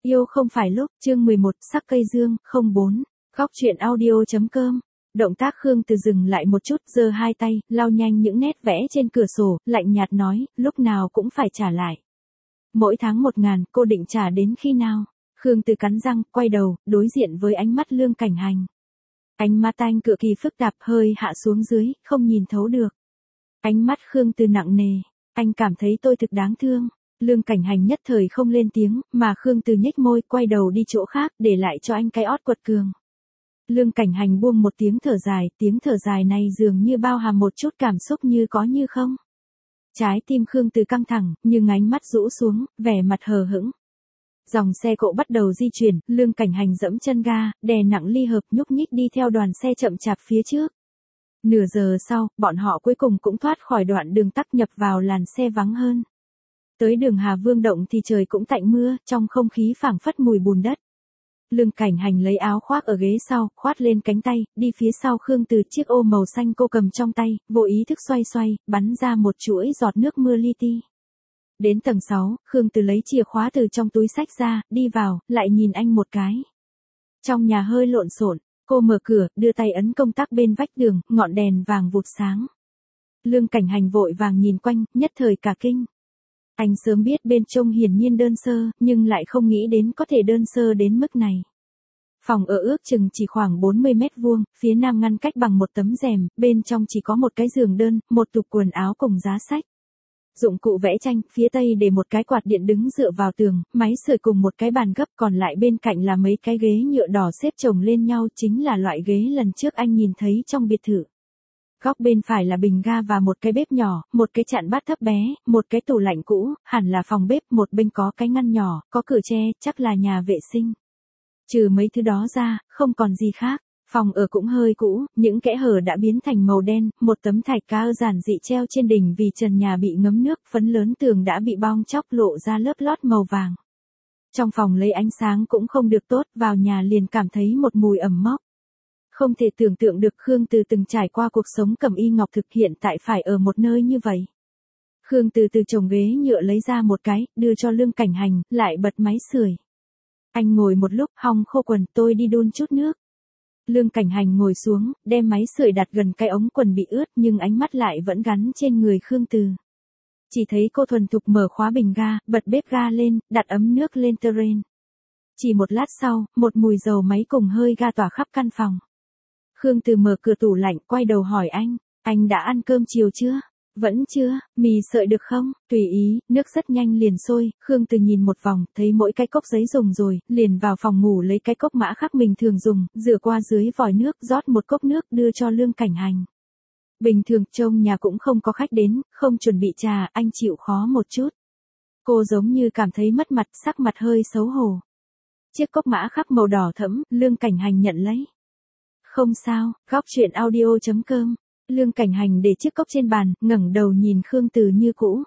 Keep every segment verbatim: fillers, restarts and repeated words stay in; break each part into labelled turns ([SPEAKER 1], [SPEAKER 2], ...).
[SPEAKER 1] Yêu không phải lúc, chương mười một, sắc cây dương, không bốn. Góc truyện audio.com. Động tác Khương Từ dừng lại một chút, giơ hai tay, lau nhanh những nét vẽ trên cửa sổ, lạnh nhạt nói, lúc nào cũng phải trả lại. Mỗi tháng một ngàn, cô định trả đến khi nào? Khương Từ cắn răng, quay đầu, đối diện với ánh mắt Lương Cảnh Hành. Ánh mắt anh cực kỳ phức tạp, hơi hạ xuống dưới, không nhìn thấu được. Ánh mắt Khương Từ nặng nề, anh cảm thấy tôi thực đáng thương. Lương Cảnh Hành nhất thời không lên tiếng, mà Khương Từ nhếch môi, quay đầu đi chỗ khác, để lại cho anh cái ót quật cường. Lương Cảnh Hành buông một tiếng thở dài, tiếng thở dài này dường như bao hàm một chút cảm xúc như có như không. Trái tim Khương Từ căng thẳng, nhưng ánh mắt rũ xuống, vẻ mặt hờ hững. Dòng xe cộ bắt đầu di chuyển, Lương Cảnh Hành dẫm chân ga, đè nặng ly hợp nhúc nhích đi theo đoàn xe chậm chạp phía trước. Nửa giờ sau, bọn họ cuối cùng cũng thoát khỏi đoạn đường tắc nhập vào làn xe vắng hơn. Tới đường Hà Vương Động thì trời cũng tạnh mưa, trong không khí phảng phất mùi bùn đất. Lương Cảnh Hành lấy áo khoác ở ghế sau, khoát lên cánh tay, đi phía sau Khương Từ, chiếc ô màu xanh cô cầm trong tay, vô ý thức xoay xoay, bắn ra một chuỗi giọt nước mưa li ti. Đến tầng sáu, Khương Từ lấy chìa khóa từ trong túi xách ra, đi vào, lại nhìn anh một cái. Trong nhà hơi lộn xộn, cô mở cửa, đưa tay ấn công tắc bên vách đường, ngọn đèn vàng vụt sáng. Lương Cảnh Hành vội vàng nhìn quanh, nhất thời cả kinh. Anh sớm biết bên trong hiển nhiên đơn sơ, nhưng lại không nghĩ đến có thể đơn sơ đến mức này. Phòng ở ước chừng chỉ khoảng bốn mươi mét vuông, phía nam ngăn cách bằng một tấm rèm, bên trong chỉ có một cái giường đơn, một tủ quần áo cùng giá sách. Dụng cụ vẽ tranh, phía tây để một cái quạt điện đứng dựa vào tường, máy sưởi cùng một cái bàn gấp, còn lại bên cạnh là mấy cái ghế nhựa đỏ xếp chồng lên nhau, chính là loại ghế lần trước anh nhìn thấy trong biệt thự. Góc bên phải là bình ga và một cái bếp nhỏ, một cái chạn bát thấp bé, một cái tủ lạnh cũ, hẳn là phòng bếp, một bên có cái ngăn nhỏ, có cửa tre, chắc là nhà vệ sinh. Trừ mấy thứ đó ra, không còn gì khác. Phòng ở cũng hơi cũ, những kẽ hở đã biến thành màu đen, một tấm thạch cao giản dị treo trên đỉnh vì trần nhà bị ngấm nước, phấn lớn tường đã bị bong chóc lộ ra lớp lót màu vàng. Trong phòng lấy ánh sáng cũng không được tốt, vào nhà liền cảm thấy một mùi ẩm mốc. Không thể tưởng tượng được Khương Từ từng trải qua cuộc sống cẩm y ngọc thực hiện tại phải ở một nơi như vậy. Khương Từ từ chồng ghế nhựa lấy ra một cái, đưa cho Lương Cảnh Hành, lại bật máy sưởi. Anh ngồi một lúc, hong khô quần, tôi đi đun chút nước. Lương Cảnh Hành ngồi xuống, đem máy sưởi đặt gần cái ống quần bị ướt, nhưng ánh mắt lại vẫn gắn trên người Khương Từ. Chỉ thấy cô thuần thục mở khóa bình ga, bật bếp ga lên, đặt ấm nước lên terrain. Chỉ một lát sau, một mùi dầu máy cùng hơi ga tỏa khắp căn phòng. Khương Từ mở cửa tủ lạnh, quay đầu hỏi anh, anh đã ăn cơm chiều chưa? Vẫn chưa, mì sợi được không? Tùy ý, nước rất nhanh liền sôi, Khương Từ nhìn một vòng, thấy mỗi cái cốc giấy dùng rồi, liền vào phòng ngủ lấy cái cốc mã khắc mình thường dùng, rửa qua dưới vòi nước, rót một cốc nước đưa cho Lương Cảnh Hành. Bình thường trông nhà cũng không có khách đến, không chuẩn bị trà, anh chịu khó một chút. Cô giống như cảm thấy mất mặt, sắc mặt hơi xấu hổ. Chiếc cốc mã khắc màu đỏ thẫm, Lương Cảnh Hành nhận lấy. Không sao, góc truyện audio.com. Lương Cảnh Hành để chiếc cốc trên bàn, ngẩng đầu nhìn Khương Từ như cũ.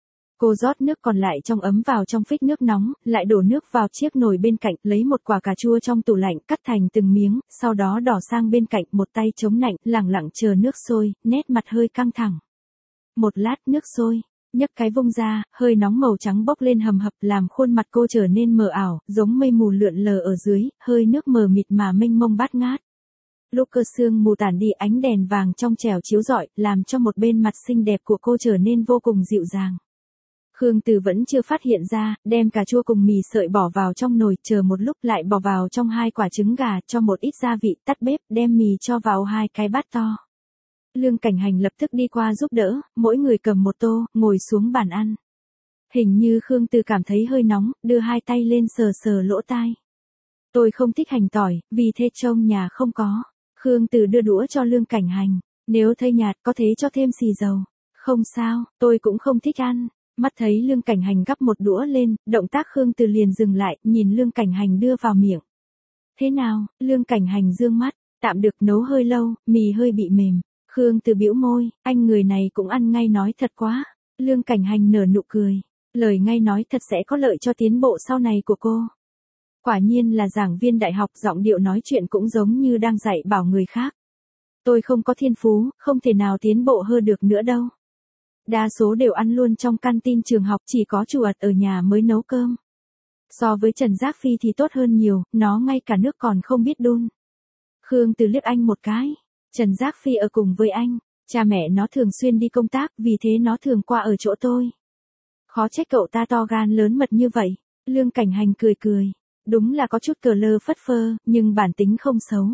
[SPEAKER 1] Cô rót nước còn lại trong ấm vào trong phích nước nóng, lại đổ nước vào chiếc nồi bên cạnh, lấy một quả cà chua trong tủ lạnh, cắt thành từng miếng, sau đó đỏ sang bên cạnh, một tay chống nạnh, lẳng lặng chờ nước sôi, nét mặt hơi căng thẳng. Một lát nước sôi, nhấc cái vung ra, hơi nóng màu trắng bốc lên hầm hập, làm khuôn mặt cô trở nên mờ ảo, giống mây mù lượn lờ ở dưới, hơi nước mờ mịt mà mênh mông bát ngát. Lúc cơ sương mù tản đi, ánh đèn vàng trong trẻo chiếu rọi, làm cho một bên mặt xinh đẹp của cô trở nên vô cùng dịu dàng. Khương Từ vẫn chưa phát hiện ra, đem cà chua cùng mì sợi bỏ vào trong nồi, chờ một lúc lại bỏ vào trong hai quả trứng gà, cho một ít gia vị, tắt bếp, đem mì cho vào hai cái bát to. Lương Cảnh Hành lập tức đi qua giúp đỡ, mỗi người cầm một tô, ngồi xuống bàn ăn. Hình như Khương Từ cảm thấy hơi nóng, đưa hai tay lên sờ sờ lỗ tai. Tôi không thích hành tỏi, vì thế trong nhà không có. Khương Từ đưa đũa cho Lương Cảnh Hành, nếu thấy nhạt có thể cho thêm xì dầu. Không sao, tôi cũng không thích ăn. Mắt thấy Lương Cảnh Hành gắp một đũa lên, động tác Khương Từ liền dừng lại, nhìn Lương Cảnh Hành đưa vào miệng. Thế nào? Lương Cảnh Hành dương mắt, tạm được, nấu hơi lâu, mì hơi bị mềm. Khương Từ bĩu môi, anh người này cũng ăn ngay nói thật quá. Lương Cảnh Hành nở nụ cười, lời ngay nói thật sẽ có lợi cho tiến bộ sau này của cô. Quả nhiên là giảng viên đại học, giọng điệu nói chuyện cũng giống như đang dạy bảo người khác. Tôi không có thiên phú, không thể nào tiến bộ hơn được nữa đâu. Đa số đều ăn luôn trong canteen trường học, chỉ có chủ ật ở nhà mới nấu cơm. So với Trần Giác Phi thì tốt hơn nhiều, nó ngay cả nước còn không biết đun. Khương Từ liếc anh một cái. Trần Giác Phi ở cùng với anh, cha mẹ nó thường xuyên đi công tác, vì thế nó thường qua ở chỗ tôi. Khó trách cậu ta to gan lớn mật như vậy. Lương Cảnh Hành cười cười. Đúng là có chút cờ lơ phất phơ, nhưng bản tính không xấu.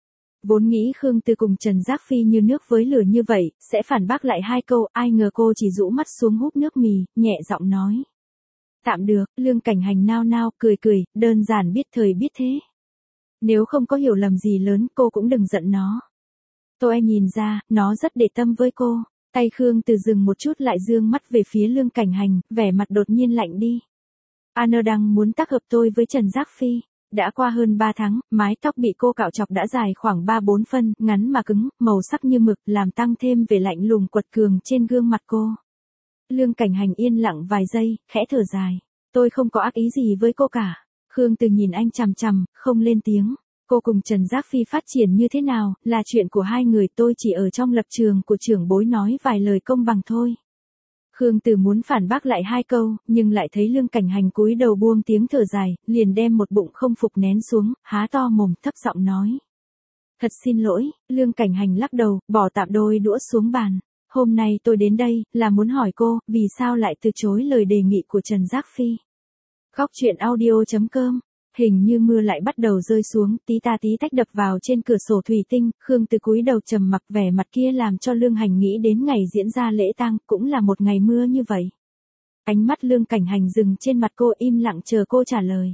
[SPEAKER 1] Vốn nghĩ Khương Từ cùng Trần Giác Phi như nước với lửa như vậy, sẽ phản bác lại hai câu, ai ngờ cô chỉ rũ mắt xuống húp nước mì, nhẹ giọng nói. Tạm được, Lương Cảnh Hành nao nao, cười cười, đơn giản biết thời biết thế. Nếu không có hiểu lầm gì lớn, cô cũng đừng giận nó. Tôi nhìn ra, nó rất để tâm với cô. Tay Khương Từ dừng một chút lại dương mắt về phía Lương Cảnh Hành, vẻ mặt đột nhiên lạnh đi. Anna đang muốn tác hợp tôi với Trần Giác Phi. Đã qua hơn ba tháng, mái tóc bị cô cạo chọc đã dài khoảng ba bốn phân, ngắn mà cứng, màu sắc như mực, làm tăng thêm vẻ lạnh lùng quật cường trên gương mặt cô. Lương Cảnh Hành yên lặng vài giây, khẽ thở dài. Tôi không có ác ý gì với cô cả. Khương Từ nhìn anh chằm chằm, không lên tiếng. Cô cùng Trần Giác Phi phát triển như thế nào, là chuyện của hai người, tôi chỉ ở trong lập trường của trưởng bối nói vài lời công bằng thôi. Khương Từ muốn phản bác lại hai câu, nhưng lại thấy Lương Cảnh Hành cúi đầu buông tiếng thở dài, liền đem một bụng không phục nén xuống, há to mồm thấp giọng nói. Thật xin lỗi, Lương Cảnh Hành lắc đầu, bỏ tạm đôi đũa xuống bàn. Hôm nay tôi đến đây, là muốn hỏi cô, vì sao lại từ chối lời đề nghị của Trần Giác Phi. Góc truyện audio chấm com. Hình như mưa lại bắt đầu rơi xuống, tí ta tí tách đập vào trên cửa sổ thủy tinh, Khương Từ cúi đầu trầm mặc, vẻ mặt kia làm cho Lương Hành nghĩ đến ngày diễn ra lễ tang, cũng là một ngày mưa như vậy. Ánh mắt Lương Cảnh Hành dừng trên mặt cô, im lặng chờ cô trả lời.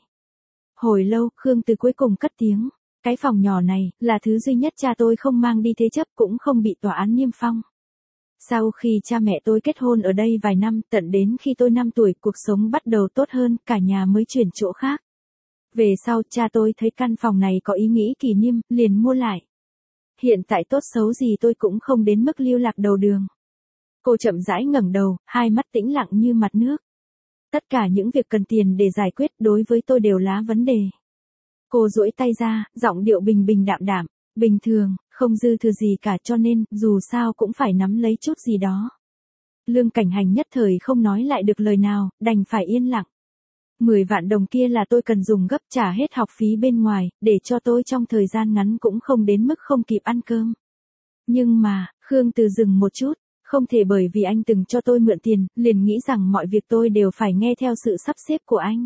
[SPEAKER 1] Hồi lâu, Khương Từ cuối cùng cất tiếng. Cái phòng nhỏ này, là thứ duy nhất cha tôi không mang đi thế chấp, cũng không bị tòa án niêm phong. Sau khi cha mẹ tôi kết hôn ở đây vài năm, tận đến khi tôi năm tuổi, cuộc sống bắt đầu tốt hơn, cả nhà mới chuyển chỗ khác. Về sau, cha tôi thấy căn phòng này có ý nghĩ kỷ niệm, liền mua lại. Hiện tại tốt xấu gì tôi cũng không đến mức lưu lạc đầu đường. Cô chậm rãi ngẩng đầu, hai mắt tĩnh lặng như mặt nước. Tất cả những việc cần tiền để giải quyết đối với tôi đều là vấn đề. Cô duỗi tay ra, giọng điệu bình bình đạm đạm, bình thường, không dư thừa gì cả, cho nên, dù sao cũng phải nắm lấy chút gì đó. Lương Cảnh Hành nhất thời không nói lại được lời nào, đành phải yên lặng. Mười vạn đồng kia là tôi cần dùng gấp, trả hết học phí bên ngoài, để cho tôi trong thời gian ngắn cũng không đến mức không kịp ăn cơm. Nhưng mà, Khương Từ dừng một chút, không thể bởi vì anh từng cho tôi mượn tiền, liền nghĩ rằng mọi việc tôi đều phải nghe theo sự sắp xếp của anh.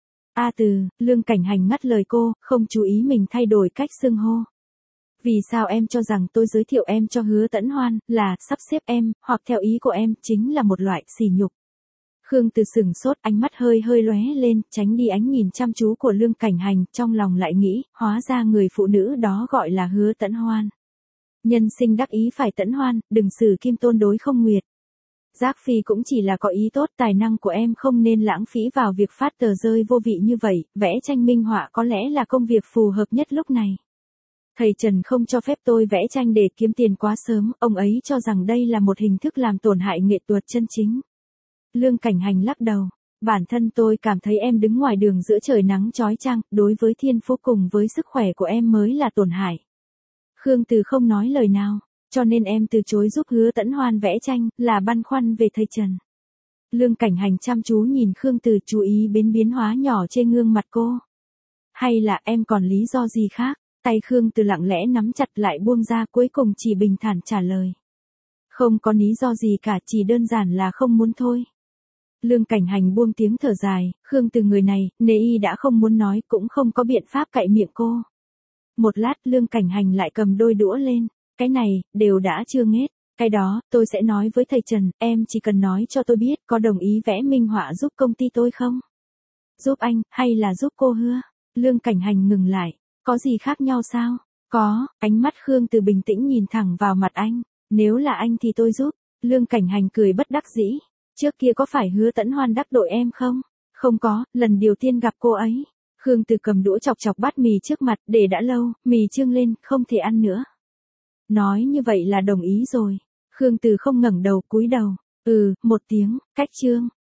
[SPEAKER 1] A Từ, Lương Cảnh Hành ngắt lời cô, không chú ý mình thay đổi cách xưng hô. Vì sao em cho rằng tôi giới thiệu em cho Hứa Tẫn Hoan, là sắp xếp em, hoặc theo ý của em, chính là một loại sỉ nhục. Khương Từ sừng sốt, ánh mắt hơi hơi lóe lên, tránh đi ánh nhìn chăm chú của Lương Cảnh Hành, trong lòng lại nghĩ, hóa ra người phụ nữ đó gọi là Hứa Tẫn Hoan. Nhân sinh đắc ý phải tẫn hoan, đừng xử kim tôn đối không nguyệt. Giác Phi cũng chỉ là có ý tốt, tài năng của em không nên lãng phí vào việc phát tờ rơi vô vị như vậy, vẽ tranh minh họa có lẽ là công việc phù hợp nhất lúc này. Thầy Trần không cho phép tôi vẽ tranh để kiếm tiền quá sớm, ông ấy cho rằng đây là một hình thức làm tổn hại nghệ thuật chân chính. Lương Cảnh Hành lắc đầu, bản thân tôi cảm thấy em đứng ngoài đường giữa trời nắng chói chang, đối với thiên phú cùng với sức khỏe của em mới là tổn hại. Khương Từ không nói lời nào, cho nên em từ chối giúp Hứa Tẫn Hoan vẽ tranh, là băn khoăn về thầy Trần. Lương Cảnh Hành chăm chú nhìn Khương Từ, chú ý đến biến hóa nhỏ trên gương mặt cô. Hay là em còn lý do gì khác? Tay Khương Từ lặng lẽ nắm chặt lại buông ra, cuối cùng chỉ bình thản trả lời. Không có lý do gì cả, chỉ đơn giản là không muốn thôi. Lương Cảnh Hành buông tiếng thở dài, Khương Từ người này, nếu y đã không muốn nói cũng không có biện pháp cạy miệng cô. Một lát Lương Cảnh Hành lại cầm đôi đũa lên, cái này, đều đã chưa nghết, cái đó, tôi sẽ nói với thầy Trần, em chỉ cần nói cho tôi biết có đồng ý vẽ minh họa giúp công ty tôi không? Giúp anh, hay là giúp cô Hứa? Lương Cảnh Hành ngừng lại, có gì khác nhau sao? Có, ánh mắt Khương Từ bình tĩnh nhìn thẳng vào mặt anh, nếu là anh thì tôi giúp. Lương Cảnh Hành cười bất đắc dĩ, trước kia có phải Hứa Tẫn Hoan đắc tội em không? Không có, lần đầu tiên gặp cô ấy. Khương Từ cầm đũa chọc chọc bát mì trước mặt, để đã lâu, mì trương lên, không thể ăn nữa. Nói như vậy là đồng ý rồi. Khương Từ không ngẩng đầu, cúi đầu. Ừ, một tiếng, cách trương.